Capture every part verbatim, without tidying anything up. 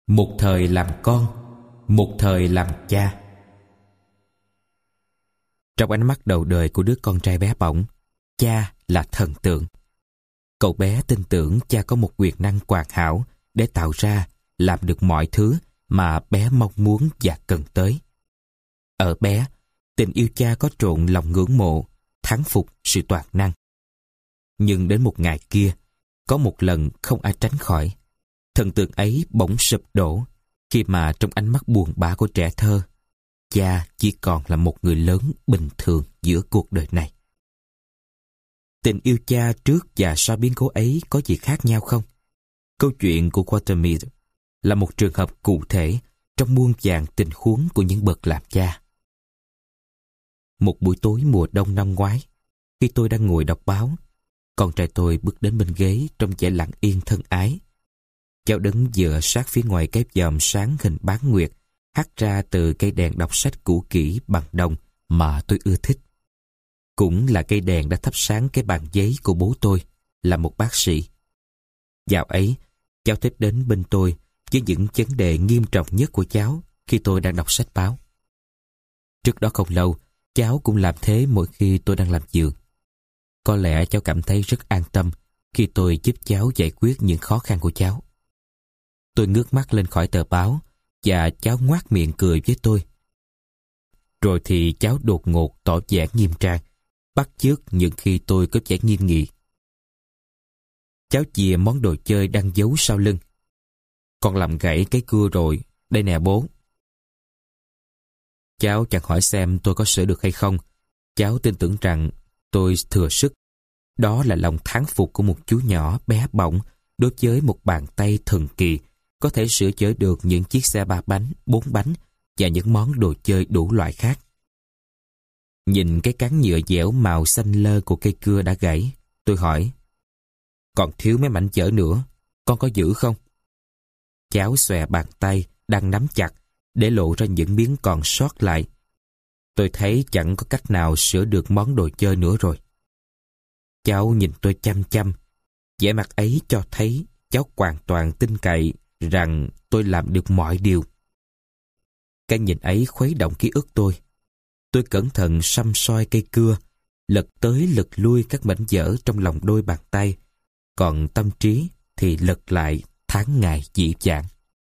Một thời làm con, một thời làm cha. Trong ánh mắt đầu đời của đứa con trai bé bỏng, cha là thần tượng. Cậu bé tin tưởng cha có một quyền năng hoàn hảo để tạo ra, làm được mọi thứ mà bé mong muốn và cần tới. Ở bé, tình yêu cha có trộn lòng ngưỡng mộ, thán phục sự toàn năng. Nhưng đến một ngày kia, có một lần không ai tránh khỏi, thần tượng ấy bỗng sụp đổ khi mà trong ánh mắt buồn bã của trẻ thơ, cha chỉ còn là một người lớn bình thường giữa cuộc đời này. Tình yêu cha trước và sau biến cố ấy có gì khác nhau không? Câu chuyện của Quatermain là một trường hợp cụ thể trong muôn vàn tình huống của những bậc làm cha. Một buổi tối mùa đông năm ngoái, khi tôi đang ngồi đọc báo, con trai tôi bước đến bên ghế trong vẻ lặng yên thân ái. Cháu đứng dựa sát phía ngoài cái vòm sáng hình bán nguyệt hắt ra từ cây đèn đọc sách cũ kỹ bằng đồng mà tôi ưa thích. Cũng là cây đèn đã thắp sáng cái bàn giấy của bố tôi, là một bác sĩ. Dạo ấy, cháu thích đến bên tôi với những vấn đề nghiêm trọng nhất của cháu khi tôi đang đọc sách báo. Trước đó không lâu, cháu cũng làm thế mỗi khi tôi đang làm giường. Có lẽ cháu cảm thấy rất an tâm khi tôi giúp cháu giải quyết những khó khăn của cháu. Tôi ngước mắt lên khỏi tờ báo và cháu ngoác miệng cười với tôi. Rồi thì cháu đột ngột tỏ vẻ nghiêm trang, bắt chước những khi tôi có vẻ nghiêm nghị. Cháu chìa món đồ chơi đang giấu sau lưng. Con làm gãy cái cưa rồi, đây nè bố. Cháu chẳng hỏi xem tôi có sửa được hay không. Cháu tin tưởng rằng tôi thừa sức. Đó là lòng thán phục của một chú nhỏ bé bỏng đối với một bàn tay thần kỳ có thể sửa chữa được những chiếc xe ba bánh, bốn bánh và những món đồ chơi đủ loại khác. Nhìn cái cán nhựa dẻo màu xanh lơ của cây cưa đã gãy, tôi hỏi: còn thiếu mấy mảnh vỡ nữa, con có giữ không? Cháu xòe bàn tay đang nắm chặt để lộ ra những miếng còn sót lại. Tôi thấy chẳng có cách nào sửa được món đồ chơi nữa rồi. Cháu nhìn tôi chăm chăm, vẻ mặt ấy cho thấy cháu hoàn toàn tin cậy rằng tôi làm được mọi điều. Cái nhìn ấy khuấy động ký ức tôi. Tôi cẩn thận săm soi cây cưa, lật tới lật lui các mảnh vỡ trong lòng đôi bàn tay, còn tâm trí thì lật lại tháng ngày dị vãng.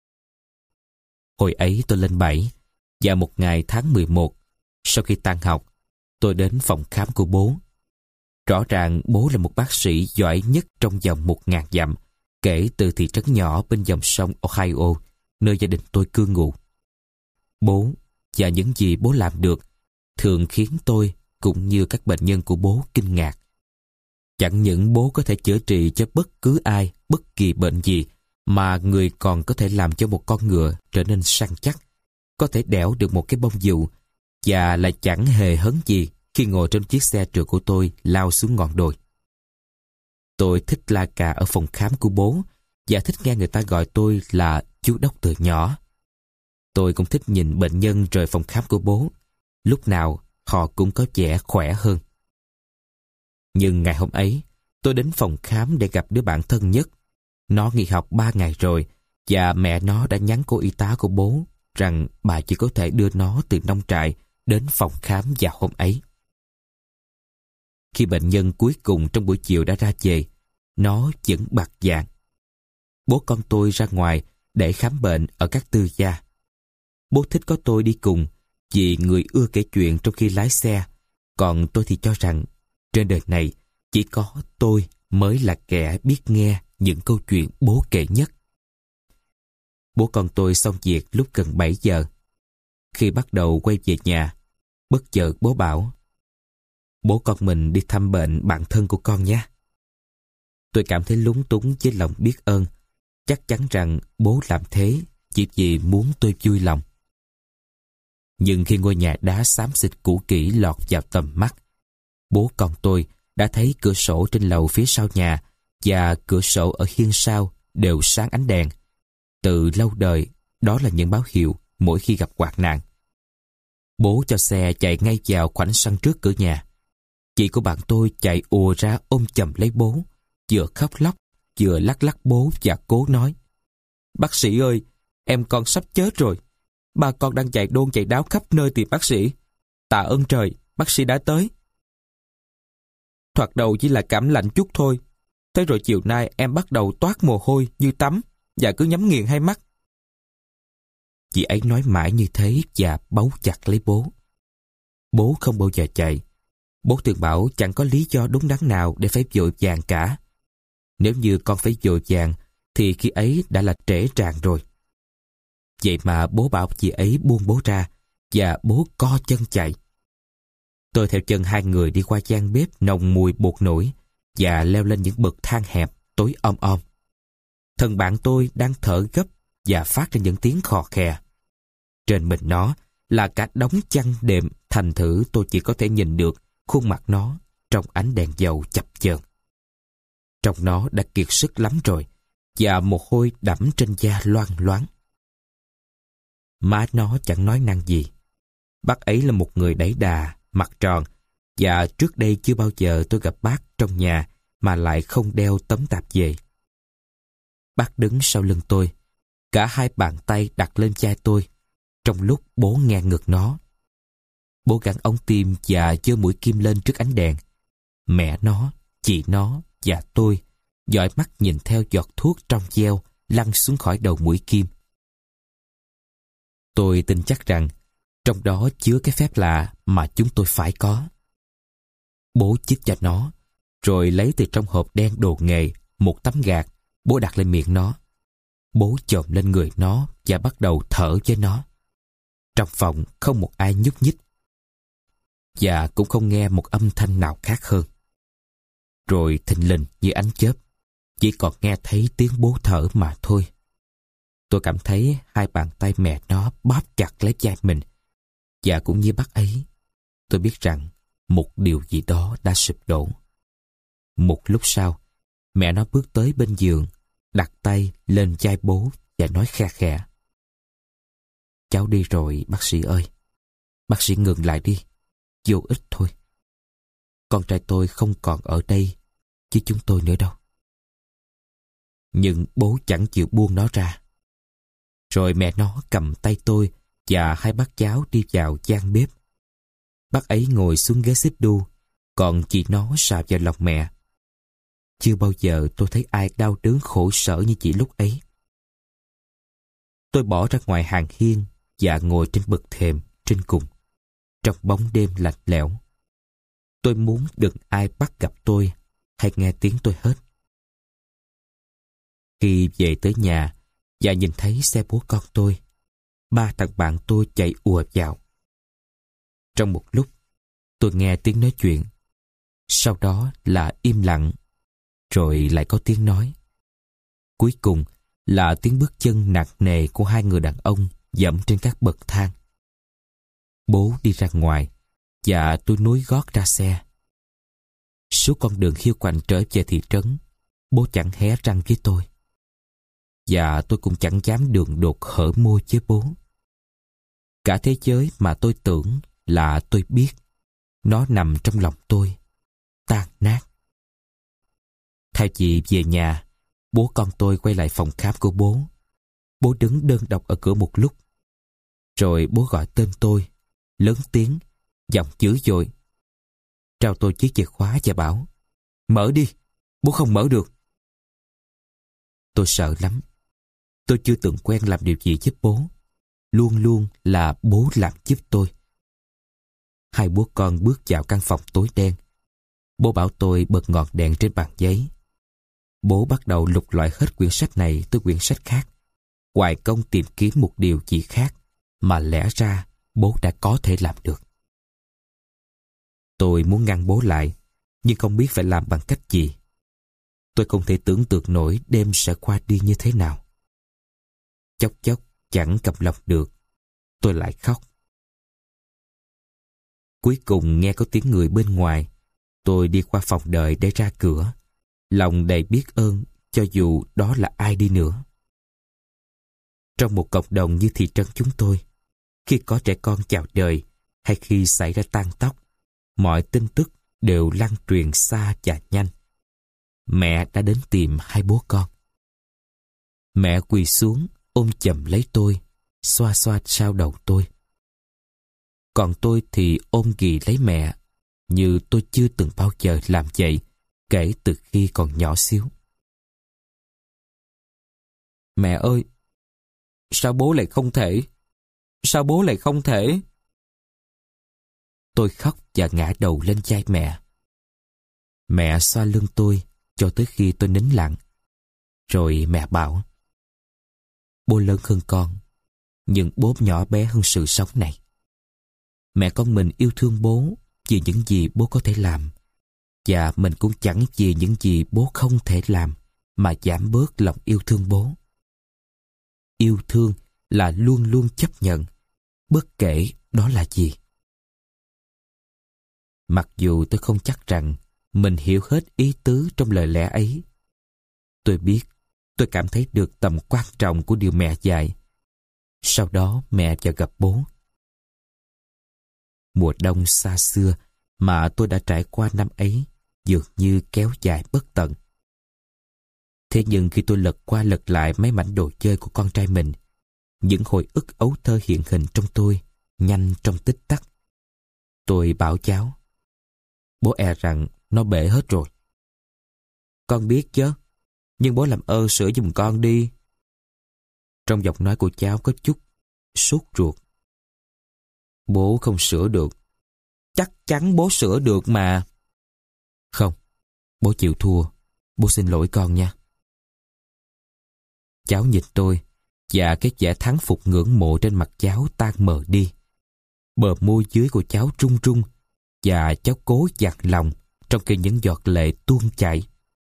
Hồi ấy tôi lên bảy, và một ngày tháng mười một, sau khi tan học, tôi đến phòng khám của bố. Rõ ràng bố là một bác sĩ giỏi nhất trong vòng một ngàn dặm, kể từ thị trấn nhỏ bên dòng sông Ohio, nơi gia đình tôi cư ngụ. Bố và những gì bố làm được thường khiến tôi cũng như các bệnh nhân của bố kinh ngạc. Chẳng những bố có thể chữa trị cho bất cứ ai, bất kỳ bệnh gì, mà người còn có thể làm cho một con ngựa trở nên săn chắc, có thể đẽo được một cái bông dù, và lại chẳng hề hấn gì khi ngồi trên chiếc xe trượt của tôi lao xuống ngọn đồi. Tôi thích la cà ở phòng khám của bố, và thích nghe người ta gọi tôi là chú đốc từ nhỏ. Tôi cũng thích nhìn bệnh nhân rời phòng khám của bố. Lúc nào họ cũng có vẻ khỏe hơn. Nhưng ngày hôm ấy, tôi đến phòng khám để gặp đứa bạn thân nhất. Nó nghỉ học ba ngày rồi, và mẹ nó đã nhắn cô y tá của bố rằng bà chỉ có thể đưa nó từ nông trại đến phòng khám vào hôm ấy. Khi bệnh nhân cuối cùng trong buổi chiều đã ra về, nó vẫn bặt vàng. Bố con tôi ra ngoài để khám bệnh ở các tư gia. Bố thích có tôi đi cùng vì người ưa kể chuyện trong khi lái xe, còn tôi thì cho rằng trên đời này chỉ có tôi mới là kẻ biết nghe những câu chuyện bố kể nhất. Bố con tôi xong việc lúc gần bảy giờ. Khi bắt đầu quay về nhà, bất chợt bố bảo: bố con mình đi thăm bệnh bạn thân của con nhé. Tôi cảm thấy lúng túng với lòng biết ơn, chắc chắn rằng bố làm thế chỉ vì muốn tôi vui lòng. Nhưng khi ngôi nhà đá xám xịt cũ kỹ lọt vào tầm mắt, bố con tôi đã thấy cửa sổ trên lầu phía sau nhà và cửa sổ ở hiên sau đều sáng ánh đèn. Từ lâu đời, đó là những báo hiệu mỗi khi gặp hoạn nạn. Bố cho xe chạy ngay vào khoảnh sân trước cửa nhà. Chị của bạn tôi chạy ùa ra ôm chầm lấy bố, vừa khóc lóc, vừa lắc lắc bố và cố nói: bác sĩ ơi, Em con sắp chết rồi. Ba con đang chạy đôn chạy đáo khắp nơi tìm bác sĩ. Tạ ơn trời, bác sĩ đã tới. Thoạt đầu chỉ là cảm lạnh chút thôi. Thế rồi chiều nay em bắt đầu toát mồ hôi như tắm và cứ nhắm nghiền hai mắt. Chị ấy nói mãi như thế và bấu chặt lấy bố. Bố không bao giờ chạy. Bố thường bảo chẳng có lý do đúng đắn nào để phải vội vàng cả. Nếu như con phải vội vàng thì khi ấy đã là trễ tràn rồi. Vậy mà bố bảo chị ấy buông bố ra và bố co chân chạy. Tôi theo chân hai người đi qua gian bếp nồng mùi bột nổi và leo lên những bậc thang hẹp tối om om. Thằng bạn tôi đang thở gấp và phát ra những tiếng khò khè. Trên mình nó là cả đống chăn đệm, thành thử tôi chỉ có thể nhìn được khuôn mặt nó trong ánh đèn dầu chập chờn. Trong nó đã kiệt sức lắm rồi và mồ hôi đẫm trên da loang loáng. Má nó chẳng nói năng gì. Bác ấy là một người đẩy đà, mặt tròn, và trước đây chưa bao giờ tôi gặp bác trong nhà mà lại không đeo tấm tạp dề. Bác đứng sau lưng tôi, cả hai bàn tay đặt lên vai tôi, trong lúc bố nghe ngực nó. Bố gắn ống tim và giơ mũi kim lên trước ánh đèn. Mẹ nó, chị nó và tôi dõi mắt nhìn theo giọt thuốc trong gieo lăn xuống khỏi đầu mũi kim. Tôi tin chắc rằng trong đó chứa cái phép lạ mà chúng tôi phải có. Bố chích cho nó, rồi lấy từ trong hộp đen đồ nghề một tấm gạt, bố đặt lên miệng nó. Bố chồm lên người nó và bắt đầu thở với nó. Trong phòng không một ai nhúc nhích, và cũng không nghe một âm thanh nào khác hơn. Rồi thình lình như ánh chớp, chỉ còn nghe thấy tiếng bố thở mà thôi. Tôi cảm thấy hai bàn tay mẹ nó bóp chặt lấy vai mình, và cũng như bác ấy, tôi biết rằng một điều gì đó đã sụp đổ. Một lúc sau, mẹ nó bước tới bên giường, đặt tay lên vai bố và nói khe khẽ: "Cháu đi rồi bác sĩ ơi. Bác sĩ ngừng lại đi, vô ích thôi. Con trai tôi không còn ở đây chứ chúng tôi nữa đâu." Nhưng bố chẳng chịu buông nó ra. Rồi mẹ nó cầm tay tôi và hai bác cháu đi vào gian bếp. Bác ấy ngồi xuống ghế xích đu, còn chị nó sờ vào lòng mẹ. Chưa bao giờ tôi thấy ai đau đớn khổ sở như chị lúc ấy. Tôi bỏ ra ngoài hàng hiên và ngồi trên bậc thềm trên cùng, trong bóng đêm lạnh lẽo. Tôi muốn đừng ai bắt gặp tôi hay nghe tiếng tôi hết. Khi về tới nhà và nhìn thấy xe bố con tôi, ba thằng bạn tôi chạy ùa vào. Trong một lúc, tôi nghe tiếng nói chuyện. Sau đó là im lặng, rồi lại có tiếng nói. Cuối cùng là tiếng bước chân nặng nề của hai người đàn ông dẫm trên các bậc thang. Bố đi ra ngoài và tôi nối gót ra xe. Suốt con đường hiu quạnh trở về thị trấn, bố chẳng hé răng với tôi. Và tôi cũng chẳng dám đường đột hở môi với bố. Cả thế giới mà tôi tưởng là tôi biết, nó nằm trong lòng tôi, tan nát. Thay vì về nhà, bố con tôi quay lại phòng khám của bố. Bố đứng đơn độc ở cửa một lúc. Rồi bố gọi tên tôi, lớn tiếng, giọng dữ dội. Trao tôi chiếc chìa khóa và bảo: "Mở đi, bố không mở được." Tôi sợ lắm. Tôi chưa từng quen làm điều gì giúp bố. Luôn luôn là bố làm giúp tôi. Hai bố con bước vào căn phòng tối đen. Bố bảo tôi bật ngọn đèn trên bàn giấy. Bố bắt đầu lục loại hết quyển sách này tới quyển sách khác, hoài công tìm kiếm một điều gì khác mà lẽ ra bố đã có thể làm được. Tôi muốn ngăn bố lại, nhưng không biết phải làm bằng cách gì. Tôi không thể tưởng tượng nổi đêm sẽ qua đi như thế nào. Chốc chốc chẳng cầm lòng được, tôi lại khóc. Cuối cùng nghe có tiếng người bên ngoài. Tôi đi qua phòng đợi để ra cửa, lòng đầy biết ơn cho dù đó là ai đi nữa. Trong một cộng đồng như thị trấn chúng tôi, khi có trẻ con chào đời hay khi xảy ra tang tóc, mọi tin tức đều lan truyền xa và nhanh. Mẹ đã đến tìm hai bố con. Mẹ quỳ xuống, ôm chầm lấy tôi, xoa xoa sau đầu tôi. Còn tôi thì ôm ghì lấy mẹ, như tôi chưa từng bao giờ làm vậy kể từ khi còn nhỏ xíu. Mẹ ơi! Sao bố lại không thể? Sao bố lại không thể? Tôi khóc và ngã đầu lên vai mẹ. Mẹ xoa lưng tôi cho tới khi tôi nín lặng. Rồi mẹ bảo: bố lớn hơn con, nhưng bố nhỏ bé hơn sự sống này. Mẹ con mình yêu thương bố vì những gì bố có thể làm, và mình cũng chẳng vì những gì bố không thể làm mà giảm bớt lòng yêu thương bố. Yêu thương là luôn luôn chấp nhận, bất kể đó là gì. Mặc dù tôi không chắc rằng mình hiểu hết ý tứ trong lời lẽ ấy, tôi biết, tôi cảm thấy được tầm quan trọng của điều mẹ dạy. Sau đó mẹ cho gặp bố. Mùa đông xa xưa mà tôi đã trải qua năm ấy dường như kéo dài bất tận. Thế nhưng khi tôi lật qua lật lại mấy mảnh đồ chơi của con trai mình, những hồi ức ấu thơ hiện hình trong tôi, nhanh trong tích tắc. Tôi bảo cháu: bố e rằng nó bể hết rồi. Con biết chứ, nhưng bố làm ơn sửa giùm con đi. Trong giọng nói của cháu có chút sốt ruột. Bố không sửa được. Chắc chắn bố sửa được mà. Không, bố chịu thua. Bố xin lỗi con nha. Cháu nhìn tôi, và cái vẻ thắng phục ngưỡng mộ trên mặt cháu tan mờ đi. Bờ môi dưới của cháu run run, và cháu cố dạt lòng trong khi những giọt lệ tuôn chảy.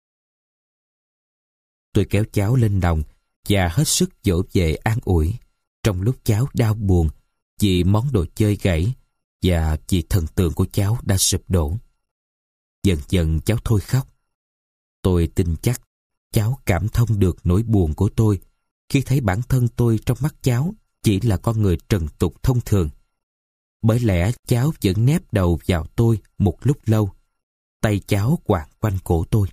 Tôi kéo cháu lên lòng và hết sức dỗ về an ủi, trong lúc cháu đau buồn vì món đồ chơi gãy và vì thần tượng của cháu đã sụp đổ. Dần dần cháu thôi khóc. Tôi tin chắc cháu cảm thông được nỗi buồn của tôi khi thấy bản thân tôi trong mắt cháu chỉ là con người trần tục thông thường. Bởi lẽ cháu vẫn nép đầu vào tôi một lúc lâu, tay cháu quàng quanh cổ tôi.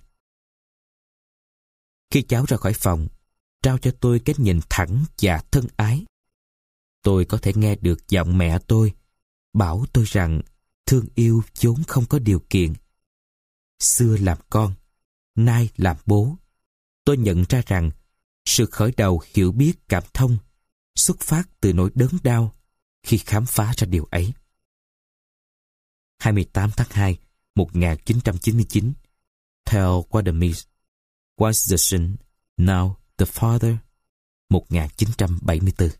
Khi cháu ra khỏi phòng, trao cho tôi cái nhìn thẳng và thân ái, tôi có thể nghe được giọng mẹ tôi bảo tôi rằng thương yêu vốn không có điều kiện. Xưa làm con, nay làm bố, tôi nhận ra rằng sự khởi đầu hiểu biết cảm thông xuất phát từ nỗi đớn đau khi khám phá ra điều ấy. hai mươi tám tháng hai, một nghìn chín trăm chín mươi chín. Tell Quatermain, Was the son, now the father, một nghìn chín trăm bảy mươi tư.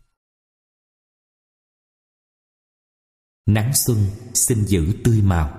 Nắng xuân xin giữ tươi màu.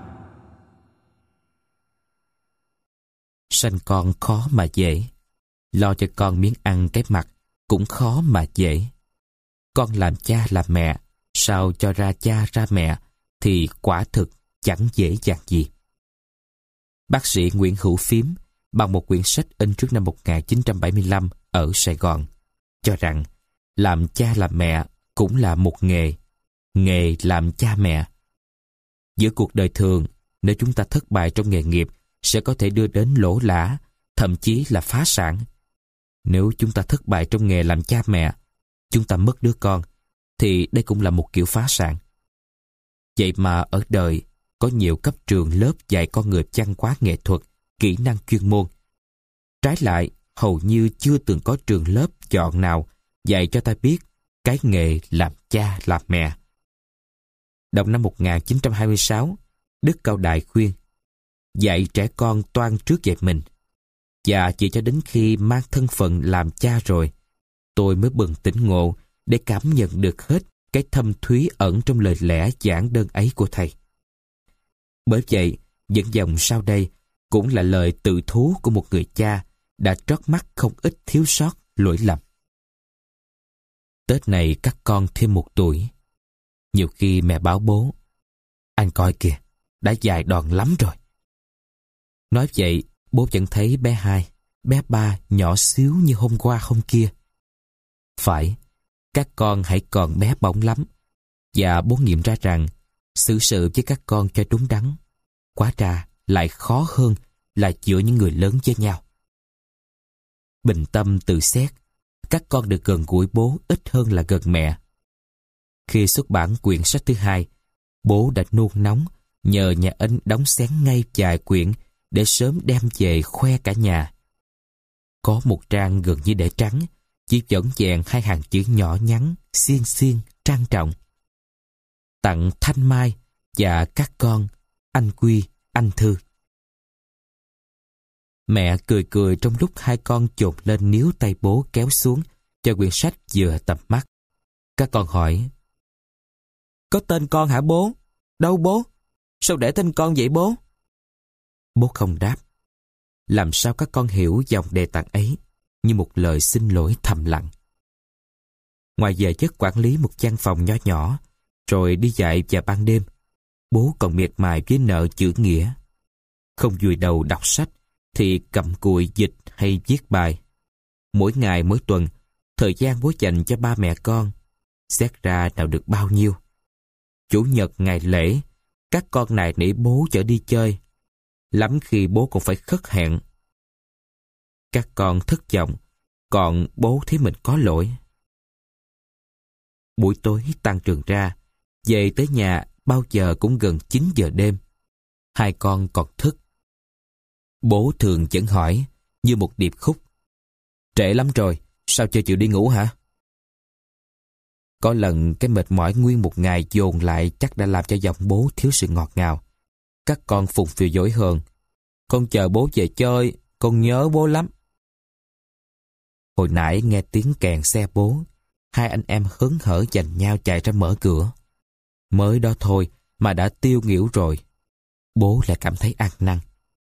Sanh con khó mà dễ, lo cho con miếng ăn cái mặt cũng khó mà dễ. Con làm cha làm mẹ, sao cho ra cha ra mẹ thì quả thực chẳng dễ dàng gì. Bác sĩ Nguyễn Hữu Phiếm bằng một quyển sách in trước năm một nghìn chín trăm bảy mươi lăm ở Sài Gòn cho rằng làm cha làm mẹ cũng là một nghề, nghề làm cha mẹ. Giữa cuộc đời thường, nếu chúng ta thất bại trong nghề nghiệp sẽ có thể đưa đến lỗ lã, thậm chí là phá sản. Nếu chúng ta thất bại trong nghề làm cha mẹ, chúng ta mất đứa con, thì đây cũng là một kiểu phá sản. Vậy mà ở đời, có nhiều cấp trường lớp dạy con người văn hóa nghệ thuật, kỹ năng chuyên môn. Trái lại, hầu như chưa từng có trường lớp chọn nào dạy cho ta biết cái nghề làm cha làm mẹ. Đầu năm một nghìn chín trăm hai mươi sáu, Đức Cao Đại khuyên: dạy trẻ con toan trước dạy mình. Và chỉ cho đến khi mang thân phận làm cha rồi, tôi mới bừng tỉnh ngộ để cảm nhận được hết cái thâm thúy ẩn trong lời lẽ giản đơn ấy của thầy. Bởi vậy, những dòng sau đây cũng là lời tự thú của một người cha đã trót mắc không ít thiếu sót, lỗi lầm. Tết này các con thêm một tuổi. Nhiều khi mẹ bảo bố: anh coi kìa, đã dài đòn lắm rồi. Nói vậy, bố vẫn thấy bé hai, bé ba nhỏ xíu như hôm qua hôm kia. Phải, các con hãy còn bé bỏng lắm. Và bố nghiệm ra rằng xử sự với các con cho đúng đắn, quá ra lại khó hơn là giữa những người lớn với nhau. Bình tâm tự xét, các con được gần gũi bố ít hơn là gần mẹ. Khi xuất bản quyển sách thứ hai, bố đã nôn nóng nhờ nhà in đóng xén ngay vài quyển để sớm đem về khoe cả nhà. Có một trang gần như để trắng, chỉ vỏn vẹn hai hàng chữ nhỏ nhắn, xiên xiên, trang trọng. Tặng Thanh Mai và các con, anh Quy, anh Thư. Mẹ cười cười trong lúc hai con chộp lên níu tay bố kéo xuống cho quyển sách vừa tầm mắt. Các con hỏi: Có tên con hả bố? Đâu bố? Sao để tên con vậy bố? Bố không đáp. Làm sao các con hiểu dòng đề tặng ấy như một lời xin lỗi thầm lặng. Ngoài giờ giấc quản lý một văn phòng nhỏ nhỏ, rồi đi dạy vào ban đêm, bố còn miệt mài với nợ chữ nghĩa. Không vùi đầu đọc sách, thì cầm cùi dịch hay viết bài. Mỗi ngày mỗi tuần, thời gian bố dành cho ba mẹ con, xét ra nào được bao nhiêu. Chủ nhật ngày lễ, các con nài nỉ bố chở đi chơi. Lắm khi bố còn phải khất hẹn. Các con thất vọng, còn bố thấy mình có lỗi. Buổi tối tan trường ra, về tới nhà bao giờ cũng gần chín giờ đêm. Hai con còn thức. Bố thường vẫn hỏi, như một điệp khúc: Trễ lắm rồi, sao chưa chịu đi ngủ hả? Có lần cái mệt mỏi nguyên một ngày dồn lại chắc đã làm cho giọng bố thiếu sự ngọt ngào. Các con phụng phịu dỗi hờn: Con chờ bố về chơi, con nhớ bố lắm. Hồi nãy nghe tiếng kèn xe bố, hai anh em hớn hở giành nhau chạy ra mở cửa. Mới đó thôi mà đã tiêu nghỉu rồi. Bố lại cảm thấy ăn năn.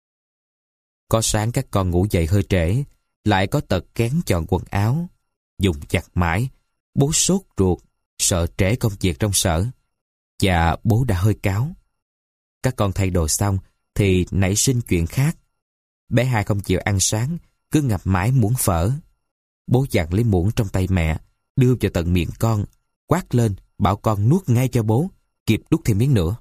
Có sáng các con ngủ dậy hơi trễ, lại có tật kén chọn quần áo. Dùng chặt mãi, bố sốt ruột, sợ trễ công việc trong sở. Và bố đã hơi cáu. Các con thay đồ xong thì nảy sinh chuyện khác. Bé hai không chịu ăn sáng, cứ ngập mãi muỗng phở. Bố dặn lấy muỗng trong tay mẹ, đưa vào tận miệng con, quát lên, bảo con nuốt ngay cho bố, kịp đút thêm miếng nữa.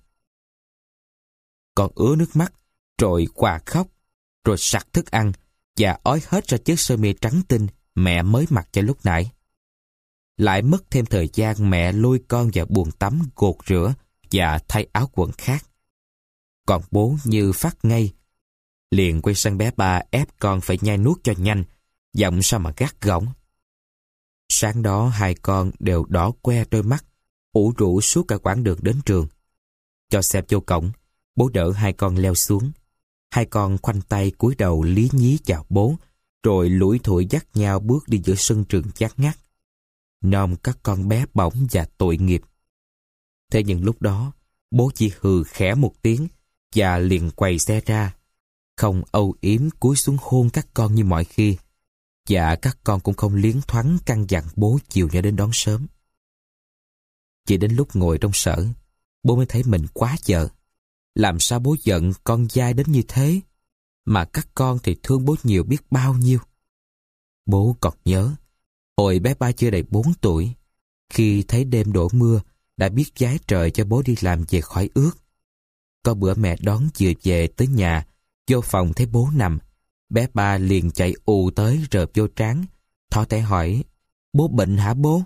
Con ứa nước mắt, rồi quà khóc, rồi sặc thức ăn và ói hết ra chiếc sơ mi trắng tinh mẹ mới mặc cho lúc nãy. Lại mất thêm thời gian mẹ lôi con vào buồng tắm gột rửa và thay áo quần khác. Còn bố như phát ngây, liền quay sang bé ba ép con phải nhai nuốt cho nhanh, giọng sao mà gắt gỏng. Sáng đó hai con đều đỏ que đôi mắt, ủ rũ suốt cả quãng đường đến trường. Cho xem vô cổng, bố đỡ hai con leo xuống. Hai con khoanh tay cúi đầu lý nhí chào bố, rồi lủi thủi dắt nhau bước đi giữa sân trường chát ngắt. Nom các con bé bỏng và tội nghiệp. Thế nhưng lúc đó, bố chỉ hừ khẽ một tiếng và liền quầy xe ra, không âu yếm cúi xuống hôn các con như mọi khi. Và các con cũng không liến thoáng căn dặn bố chiều nhỏ đến đón sớm. Chỉ đến lúc ngồi trong sở, bố mới thấy mình quá vợ. Làm sao bố giận con dai đến như thế, mà các con thì thương bố nhiều biết bao nhiêu. Bố còn nhớ, hồi bé ba chưa đầy bốn tuổi, khi thấy đêm đổ mưa, đã biết vái trời cho bố đi làm về khỏi ướt. Có bữa mẹ đón vừa về tới nhà, vô phòng thấy bố nằm, bé ba liền chạy ù tới rợp vô trán, thỏ thẻ hỏi: Bố bệnh hả bố?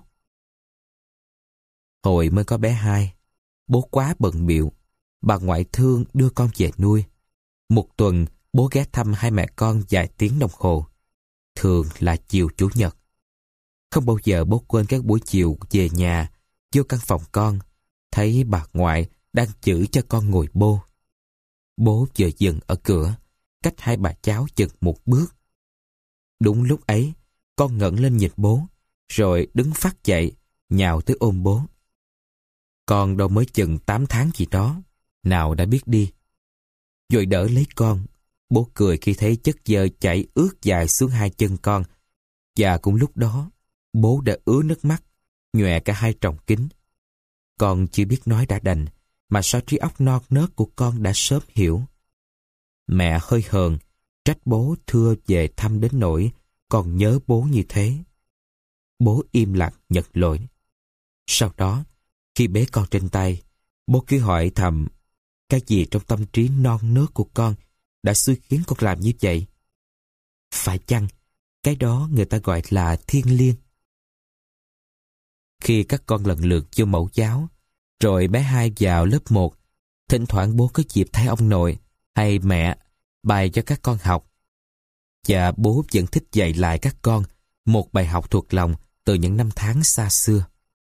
Hồi mới có bé hai, bố quá bận bịu, bà ngoại thương đưa con về nuôi. Một tuần bố ghé thăm hai mẹ con vài tiếng đồng hồ, thường là chiều chủ nhật. Không bao giờ bố quên các buổi chiều về nhà, vô căn phòng con, thấy bà ngoại đang chửi cho con ngồi bô. Bố vừa dừng ở cửa, cách hai bà cháu chừng một bước. Đúng lúc ấy, con ngẩng lên nhìn bố, rồi đứng phắt dậy, nhào tới ôm bố. Con đâu mới chừng tám tháng gì đó, nào đã biết đi. Rồi đỡ lấy con, bố cười khi thấy chất dơ chảy ướt dài xuống hai chân con, và cũng lúc đó, bố đã ứa nước mắt, nhòe cả hai tròng kính. Con chưa biết nói đã đành, mà sao trí óc non nớt của con đã sớm hiểu. Mẹ hơi hờn, trách bố thưa về thăm đến nỗi còn nhớ bố như thế. Bố im lặng nhận lỗi. Sau đó, khi bế con trên tay, bố cứ hỏi thầm cái gì trong tâm trí non nớt của con đã xui khiến con làm như vậy. Phải chăng Cái đó người ta gọi là thiêng liêng. Khi các con lần lượt vô mẫu giáo, rồi bé hai vào lớp một, thỉnh thoảng bố có dịp thấy ông nội hay mẹ bày cho các con học. Và bố vẫn thích dạy lại các con một bài học thuộc lòng từ những năm tháng xa xưa.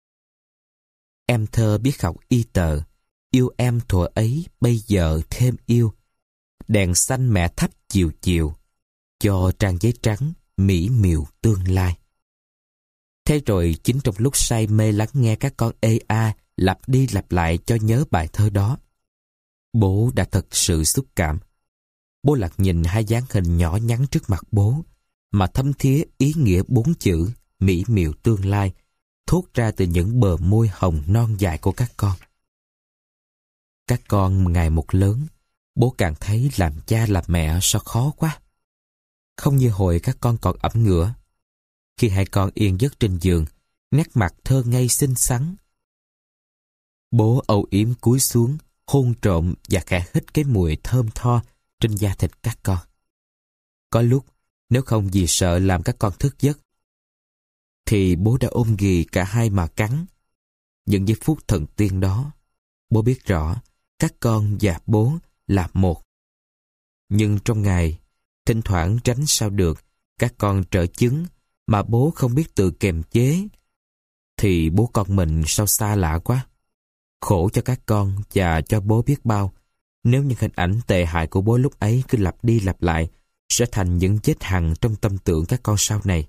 Em thơ biết học y tờ, yêu em thuở ấy bây giờ thêm yêu. Đèn xanh mẹ thắp chiều chiều, cho trang giấy trắng mỹ miều tương lai. Thế rồi chính trong lúc say mê lắng nghe các con ê a lặp đi lặp lại cho nhớ bài thơ đó, bố đã thật sự xúc cảm. Bố lặng nhìn hai dáng hình nhỏ nhắn trước mặt bố, mà thấm thía ý nghĩa bốn chữ mỹ miều tương lai thốt ra từ những bờ môi hồng non dài của các con. Các con ngày một lớn, bố càng thấy làm cha làm mẹ sao khó quá. Không như hồi các con còn ẩm ngửa. Khi hai con yên giấc trên giường, nét mặt thơ ngây xinh xắn, bố âu yếm cúi xuống, hôn trộm và khẽ hít cái mùi thơm tho trên da thịt các con. Có lúc, nếu không vì sợ làm các con thức giấc, thì bố đã ôm ghì cả hai mà cắn. Những giây phút thần tiên đó, bố biết rõ các con và bố là một. Nhưng trong ngày, thỉnh thoảng tránh sao được, các con trở chứng mà bố không biết tự kiềm chế, thì bố con mình sao xa lạ quá. Khổ cho các con và cho bố biết bao, nếu những hình ảnh tệ hại của bố lúc ấy cứ lặp đi lặp lại, sẽ thành những vết hằn trong tâm tưởng các con sau này.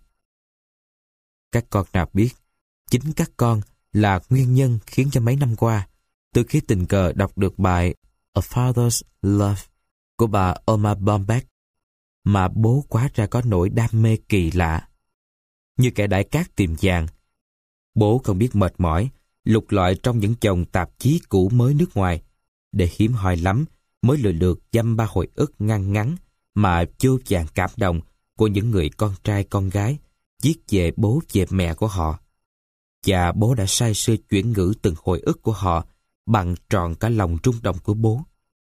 Các con nào biết, chính các con là nguyên nhân khiến cho mấy năm qua, từ khi tình cờ đọc được bài A Father's Love của bà Oma Baumbach, mà bố quá ra có nỗi đam mê kỳ lạ. Như kẻ đãi cát tìm vàng, bố không biết mệt mỏi lục lọi trong những chồng tạp chí cũ mới nước ngoài, để hiếm hoi lắm mới lừa lượt dăm ba hồi ức ngăn ngắn mà vô vàn cảm động của những người con trai con gái viết về bố về mẹ của họ. Và bố đã say sưa chuyển ngữ từng hồi ức của họ bằng trọn cả lòng rung động của bố.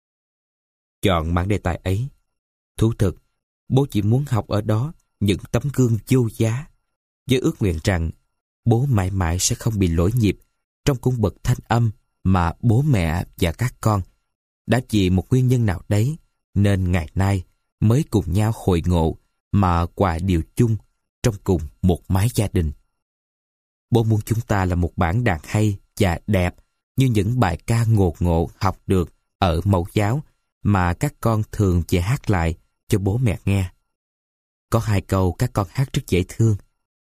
Chọn mảng đề tài ấy, thú thực, bố chỉ muốn học ở đó những tấm gương vô giá, với ước nguyện rằng bố mãi mãi sẽ không bị lỗi nhịp trong cung bậc thanh âm mà bố mẹ và các con đã vì một nguyên nhân nào đấy nên ngày nay mới cùng nhau hội ngộ mà hòa điều chung trong cùng một mái gia đình. Bố muốn chúng ta là một bản đàn hay và đẹp như những bài ca ngột ngộ học được ở mẫu giáo mà các con thường về hát lại cho bố mẹ nghe. Có hai câu các con hát rất dễ thương.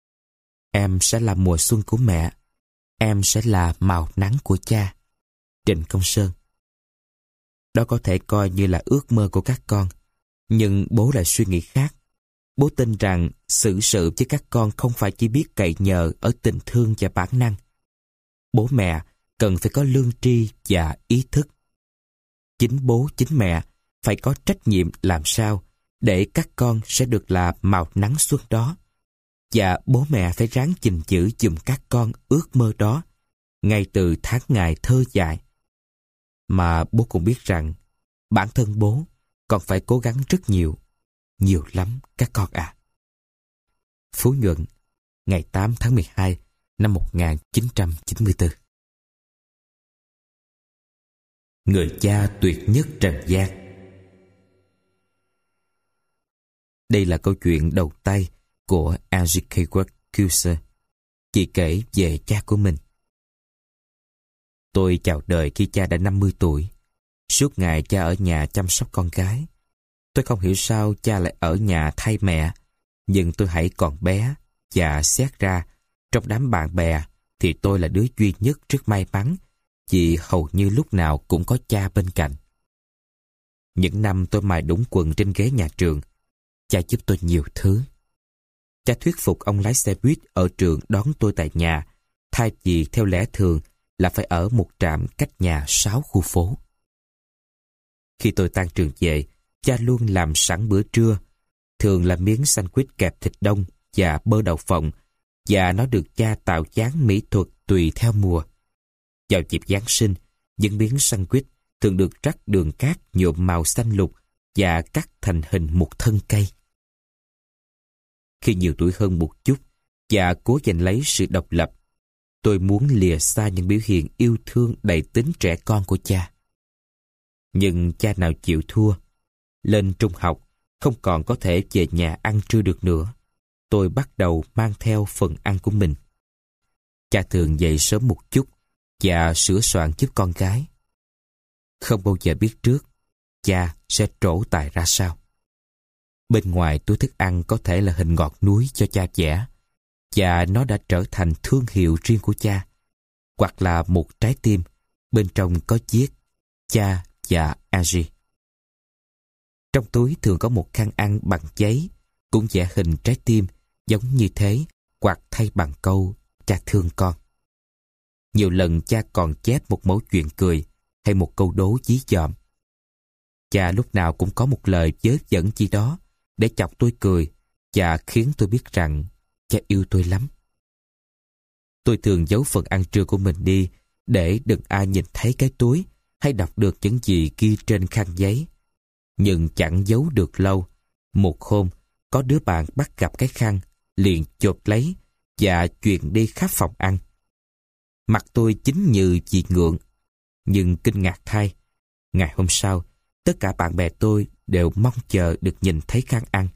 Em sẽ là mùa xuân của mẹ, em sẽ là màu nắng của cha. Trịnh Công Sơn. Đó có thể coi như là ước mơ của các con, nhưng bố lại suy nghĩ khác. Bố tin rằng xử sự với các con không phải chỉ biết cậy nhờ ở tình thương và bản năng. Bố mẹ cần phải có lương tri và ý thức. Chính bố, chính mẹ phải có trách nhiệm làm sao để các con sẽ được là màu nắng xuân đó. Và bố mẹ phải ráng gìn giữ giùm các con ước mơ đó ngay từ tháng ngày thơ dại. Mà bố cũng biết rằng bản thân bố còn phải cố gắng rất nhiều, nhiều lắm các con à. Phú Nhuận, ngày tám tháng mười hai năm một nghìn chín trăm chín mươi tư. Người cha tuyệt nhất trần gian. Đây là câu chuyện đầu tay của Angie Kayworth Cuser. Chị kể về cha của mình. Tôi chào đời khi cha đã năm mươi tuổi. Suốt ngày cha ở nhà chăm sóc con gái. Tôi không hiểu sao cha lại ở nhà thay mẹ, nhưng tôi hãy còn bé và xét ra trong đám bạn bè thì tôi là đứa duy nhất rất may mắn vì hầu như lúc nào cũng có cha bên cạnh. Những năm tôi mài đũng quần trên ghế nhà trường, cha giúp tôi nhiều thứ. Cha thuyết phục ông lái xe buýt ở trường đón tôi tại nhà, thay vì theo lẽ thường là phải ở một trạm cách nhà sáu khu phố. Khi tôi tan trường về, cha luôn làm sẵn bữa trưa, thường là miếng sandwich kẹp thịt đông và bơ đậu phộng, và nó được cha tạo dáng mỹ thuật tùy theo mùa. Vào dịp Giáng sinh, những miếng sandwich thường được rắc đường cát nhuộm màu xanh lục và cắt thành hình một thân cây. Khi nhiều tuổi hơn một chút, cha cố giành lấy sự độc lập. Tôi muốn lìa xa những biểu hiện yêu thương đầy tính trẻ con của cha. Nhưng cha nào chịu thua. Lên trung học, không còn có thể về nhà ăn trưa được nữa. Tôi bắt đầu mang theo phần ăn của mình. Cha thường dậy sớm một chút và sửa soạn giúp con gái. Không bao giờ biết trước cha sẽ trổ tài ra sao. Bên ngoài túi thức ăn có thể là hình ngọn núi cho cha vẽ, và nó đã trở thành thương hiệu riêng của cha. Hoặc là một trái tim, bên trong có viết cha và Angie. Trong túi thường có một khăn ăn bằng giấy, cũng vẽ hình trái tim giống như thế, hoặc thay bằng câu cha thương con. Nhiều lần cha còn chép một mẩu chuyện cười hay một câu đố dí dỏm. Cha lúc nào cũng có một lời vớ vẩn gì đó để chọc tôi cười và khiến tôi biết rằng cha yêu tôi lắm. Tôi thường giấu phần ăn trưa của mình đi để đừng ai nhìn thấy cái túi hay đọc được những gì ghi trên khăn giấy. Nhưng chẳng giấu được lâu. Một hôm, có đứa bạn bắt gặp cái khăn, liền chộp lấy và truyền đi khắp phòng ăn. Mặt tôi chính như chị ngượng, nhưng kinh ngạc thay. Ngày hôm sau, tất cả bạn bè tôi đều mong chờ được nhìn thấy khăn ăn.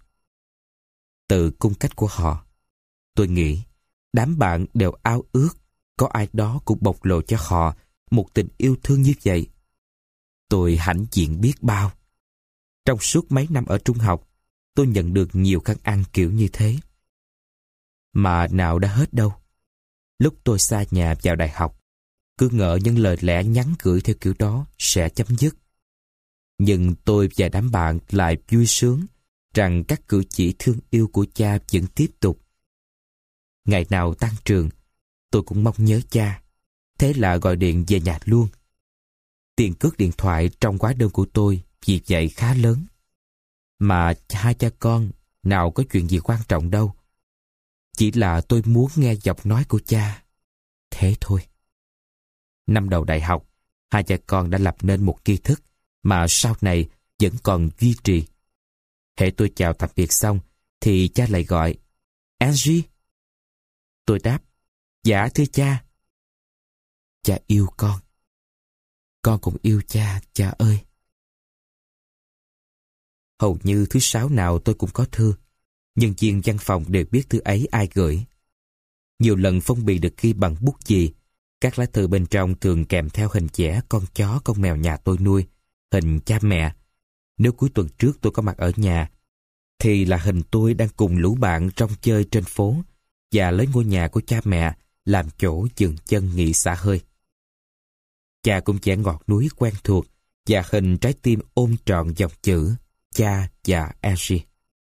Từ cung cách của họ, tôi nghĩ đám bạn đều ao ước có ai đó cũng bộc lộ cho họ một tình yêu thương như vậy. Tôi hãnh diện biết bao. Trong suốt mấy năm ở trung học, tôi nhận được nhiều khăn ăn kiểu như thế. Mà nào đã hết đâu. Lúc tôi xa nhà vào đại học, cứ ngỡ những lời lẽ nhắn gửi theo kiểu đó sẽ chấm dứt. Nhưng tôi và đám bạn lại vui sướng rằng các cử chỉ thương yêu của cha vẫn tiếp tục. Ngày nào tan trường, tôi cũng mong nhớ cha. Thế là gọi điện về nhà luôn. Tiền cước điện thoại trong hóa đơn của tôi vì vậy khá lớn. Mà hai cha con nào có chuyện gì quan trọng đâu. Chỉ là tôi muốn nghe giọng nói của cha. Thế thôi. Năm đầu đại học, hai cha con đã lập nên một nghi thức mà sau này vẫn còn duy trì. Hễ tôi chào tạm biệt xong, thì cha lại gọi, Angie. Tôi đáp, dạ thưa cha. Cha yêu con. Con cũng yêu cha, cha ơi. Hầu như thứ sáu nào tôi cũng có thư. Nhân viên văn phòng đều biết thư ấy ai gửi. Nhiều lần phong bì được ghi bằng bút chì. Các lá thư bên trong thường kèm theo hình vẽ con chó con mèo nhà tôi nuôi, hình cha mẹ. Nếu cuối tuần trước tôi có mặt ở nhà, thì là hình tôi đang cùng lũ bạn rong chơi trên phố và lấy ngôi nhà của cha mẹ làm chỗ dừng chân nghỉ xả hơi. Cha cũng vẽ ngọn núi quen thuộc và hình trái tim ôm trọn dòng chữ cha và Angie.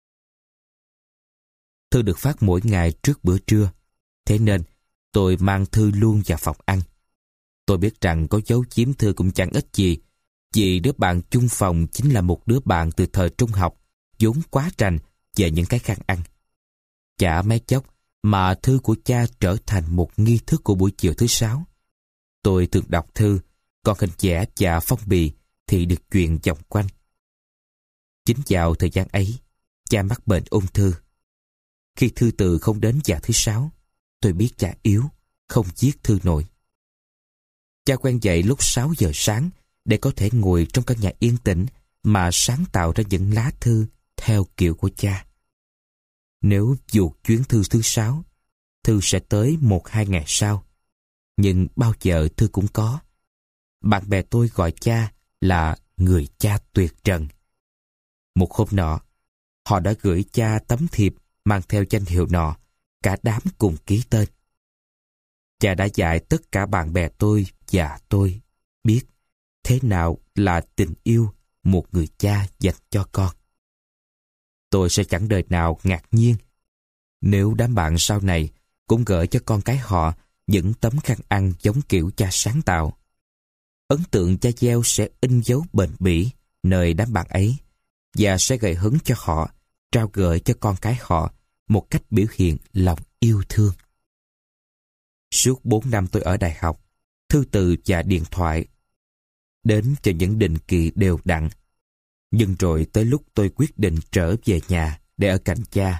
Thư được phát mỗi ngày trước bữa trưa, thế nên tôi mang thư luôn vào phòng ăn. Tôi biết rằng có giấu giếm thư cũng chẳng ích gì, vì đứa bạn chung phòng chính là một đứa bạn từ thời trung học, vốn quá rành về những cái khăn ăn. Chả mấy chốc mà thư của cha trở thành một nghi thức của buổi chiều thứ sáu. Tôi thường đọc thư, còn hình vẽ và phong bì thì được truyền vòng quanh. Chính vào thời gian ấy, cha mắc bệnh ung thư. Khi thư từ không đến vào thứ sáu, tôi biết cha yếu, không viết thư nổi. Cha quen dậy lúc sáu giờ sáng để có thể ngồi trong căn nhà yên tĩnh mà sáng tạo ra những lá thư theo kiểu của cha. Nếu vụt chuyến thư thứ sáu, thư sẽ tới một hai ngày sau. Nhưng bao giờ thư cũng có. Bạn bè tôi gọi cha là người cha tuyệt trần. Một hôm nọ, họ đã gửi cha tấm thiệp mang theo danh hiệu nọ, cả đám cùng ký tên. Cha đã dạy tất cả bạn bè tôi và tôi biết thế nào là tình yêu một người cha dành cho con. Tôi sẽ chẳng đời nào ngạc nhiên nếu đám bạn sau này cũng gửi cho con cái họ những tấm khăn ăn giống kiểu cha sáng tạo. Ấn tượng cha gieo sẽ in dấu bền bỉ nơi đám bạn ấy và sẽ gợi hứng cho họ trao gửi cho con cái họ một cách biểu hiện lòng yêu thương. Suốt bốn năm tôi ở đại học, thư từ và điện thoại đến cho những định kỳ đều đặn. Nhưng rồi tới lúc tôi quyết định trở về nhà để ở cạnh cha,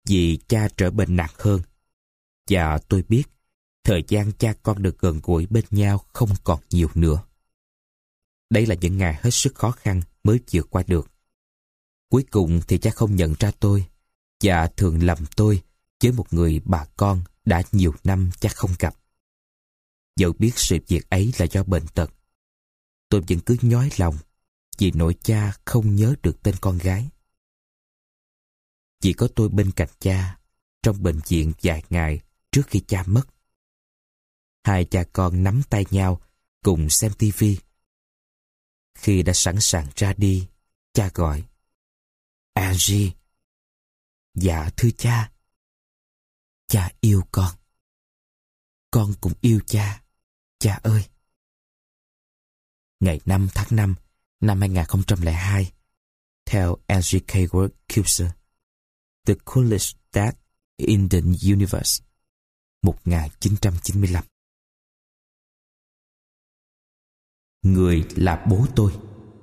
vì cha trở bệnh nặng hơn. Và tôi biết, thời gian cha con được gần gũi bên nhau không còn nhiều nữa. Đây là những ngày hết sức khó khăn mới vượt qua được. Cuối cùng thì cha không nhận ra tôi, và thường lầm tôi với một người bà con đã nhiều năm cha không gặp. Dẫu biết sự việc ấy là do bệnh tật, tôi vẫn cứ nhói lòng vì nỗi cha không nhớ được tên con gái. Chỉ có tôi bên cạnh cha trong bệnh viện vài ngày trước khi cha mất. Hai cha con nắm tay nhau cùng xem tivi. Khi đã sẵn sàng ra đi, cha gọi: "Angie." "Dạ thưa cha." "Cha yêu con." "Con cũng yêu cha, cha ơi." Ngày năm tháng năm năm hai nghìn không trăm lẻ hai, theo Angie K. Cuser, The Coolest Dad in the Universe, một nghìn chín trăm chín mươi lăm. Người là bố tôi.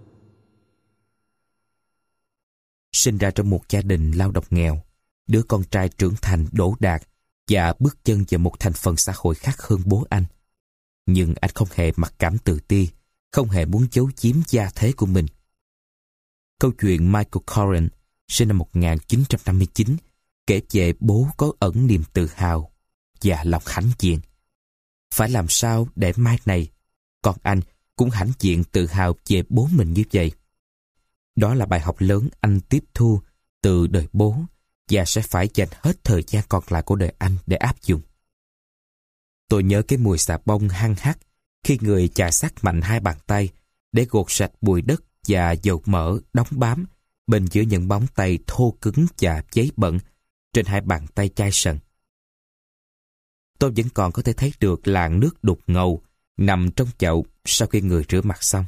Sinh ra trong một gia đình lao động nghèo, đứa con trai trưởng thành đỗ đạt và bước chân vào một thành phần xã hội khác hơn bố anh. Nhưng anh không hề mặc cảm tự ti, không hề muốn giấu giếm gia thế của mình. Câu chuyện Michael Corrin, sinh năm một nghìn chín trăm năm mươi chín, kể về bố có ẩn niềm tự hào và lòng hãnh diện. Phải làm sao để mai này, con anh cũng hãnh diện tự hào về bố mình như vậy? Đó là bài học lớn anh tiếp thu từ đời bố và sẽ phải dành hết thời gian còn lại của đời anh để áp dụng. Tôi nhớ cái mùi xà bông hăng hắc khi người chà sát mạnh hai bàn tay để gột sạch bụi đất và dầu mỡ đóng bám bên giữa những móng tay thô cứng và giấy bẩn trên hai bàn tay chai sần. Tôi vẫn còn có thể thấy được làn nước đục ngầu nằm trong chậu sau khi người rửa mặt xong.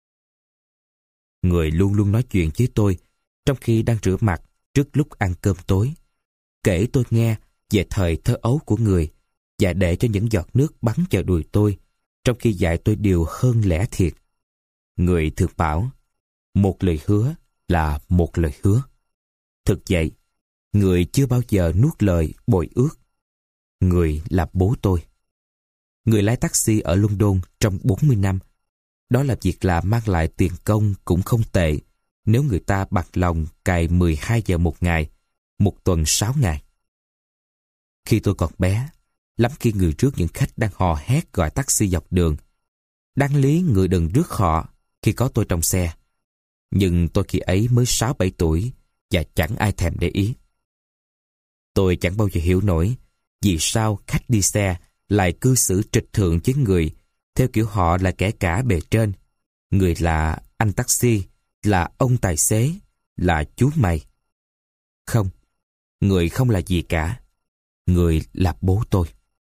Người luôn luôn nói chuyện với tôi trong khi đang rửa mặt trước lúc ăn cơm tối, kể tôi nghe về thời thơ ấu của người và để cho những giọt nước bắn vào đùi tôi trong khi dạy tôi điều hơn lẽ thiệt. Người thường bảo, một lời hứa là một lời hứa. Thực vậy, người chưa bao giờ nuốt lời bội ước. Người là bố tôi. Người lái taxi ở London trong bốn mươi năm. Đó là việc làm mang lại tiền công cũng không tệ nếu người ta bạc lòng cày mười hai giờ một ngày, một tuần sáu ngày. Khi tôi còn bé, lắm khi người rước những khách đang hò hét gọi taxi dọc đường. Đáng lý người đừng rước họ khi có tôi trong xe. Nhưng tôi khi ấy mới sáu bảy tuổi và chẳng ai thèm để ý. Tôi chẳng bao giờ hiểu nổi vì sao khách đi xe lại cư xử trịch thượng với người theo kiểu họ là kẻ cả bề trên. Người là anh taxi, là ông tài xế, là chú mày. Không, người không là gì cả. Người là bố tôi.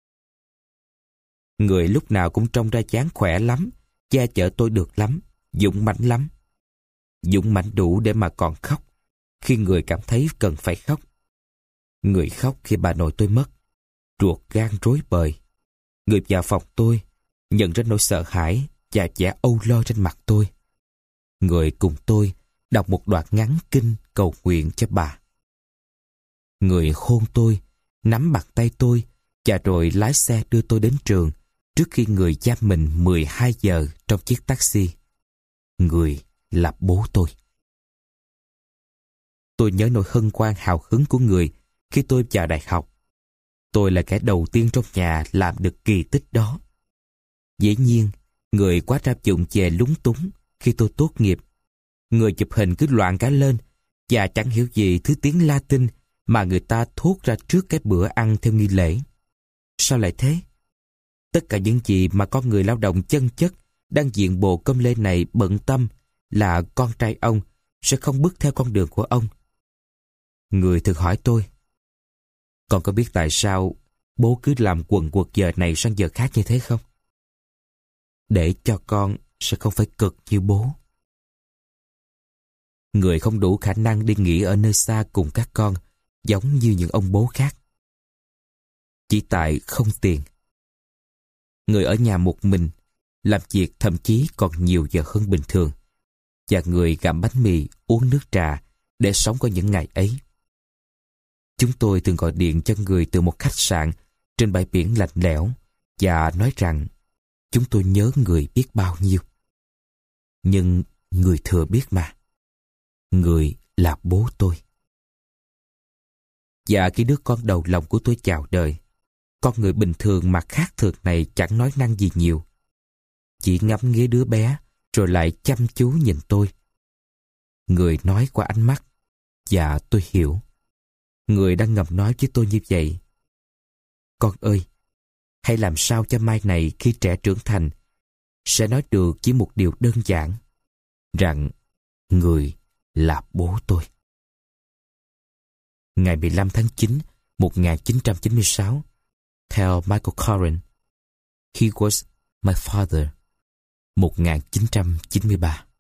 Người lúc nào cũng trông ra dáng khỏe lắm, che chở tôi được lắm, dũng mãnh lắm. Dũng mãnh đủ để mà còn khóc khi người cảm thấy cần phải khóc. Người khóc khi bà nội tôi mất, ruột gan rối bời. Người vào phòng tôi, nhận ra nỗi sợ hãi và vẻ âu lo trên mặt tôi. Người cùng tôi đọc một đoạn ngắn kinh cầu nguyện cho bà. Người hôn tôi, nắm bàn tay tôi và rồi lái xe đưa tôi đến trường trước khi người giam mình mười hai giờ trong chiếc taxi. Người là bố tôi. Tôi nhớ nỗi hân hoan hào hứng của người khi tôi vào đại học. Tôi là kẻ đầu tiên trong nhà làm được kỳ tích đó. Dĩ nhiên, người quá ra dụng về lúng túng khi tôi tốt nghiệp. Người chụp hình cứ loạn cả lên và chẳng hiểu gì thứ tiếng Latin mà người ta thốt ra trước cái bữa ăn theo nghi lễ. Sao lại thế? Tất cả những gì mà con người lao động chân chất đang diện bộ cơm lê này bận tâm là con trai ông sẽ không bước theo con đường của ông. Người thường hỏi tôi, con có biết tại sao bố cứ làm quần quật giờ này sang giờ khác như thế không? Để cho con sẽ không phải cực như bố. Người không đủ khả năng đi nghỉ ở nơi xa cùng các con, giống như những ông bố khác. Chỉ tại không tiền. Người ở nhà một mình, làm việc thậm chí còn nhiều giờ hơn bình thường. Và người gặm bánh mì, uống nước trà để sống qua những ngày ấy. Chúng tôi thường gọi điện cho người từ một khách sạn trên bãi biển lạnh lẽo và nói rằng chúng tôi nhớ người biết bao nhiêu. Nhưng người thừa biết mà, người là bố tôi. Và khi đứa con đầu lòng của tôi chào đời, con người bình thường mà khác thường này chẳng nói năng gì nhiều. Chỉ ngắm nghía đứa bé rồi lại chăm chú nhìn tôi. Người nói qua ánh mắt, và tôi hiểu. Người đang ngầm nói với tôi như vậy: con ơi, hãy làm sao cho mai này khi trẻ trưởng thành sẽ nói được chỉ một điều đơn giản, rằng người là bố tôi. Ngày mười lăm tháng chín, một nghìn chín trăm chín mươi sáu, theo Michael Corrin, He was my father, một nghìn chín trăm chín mươi ba.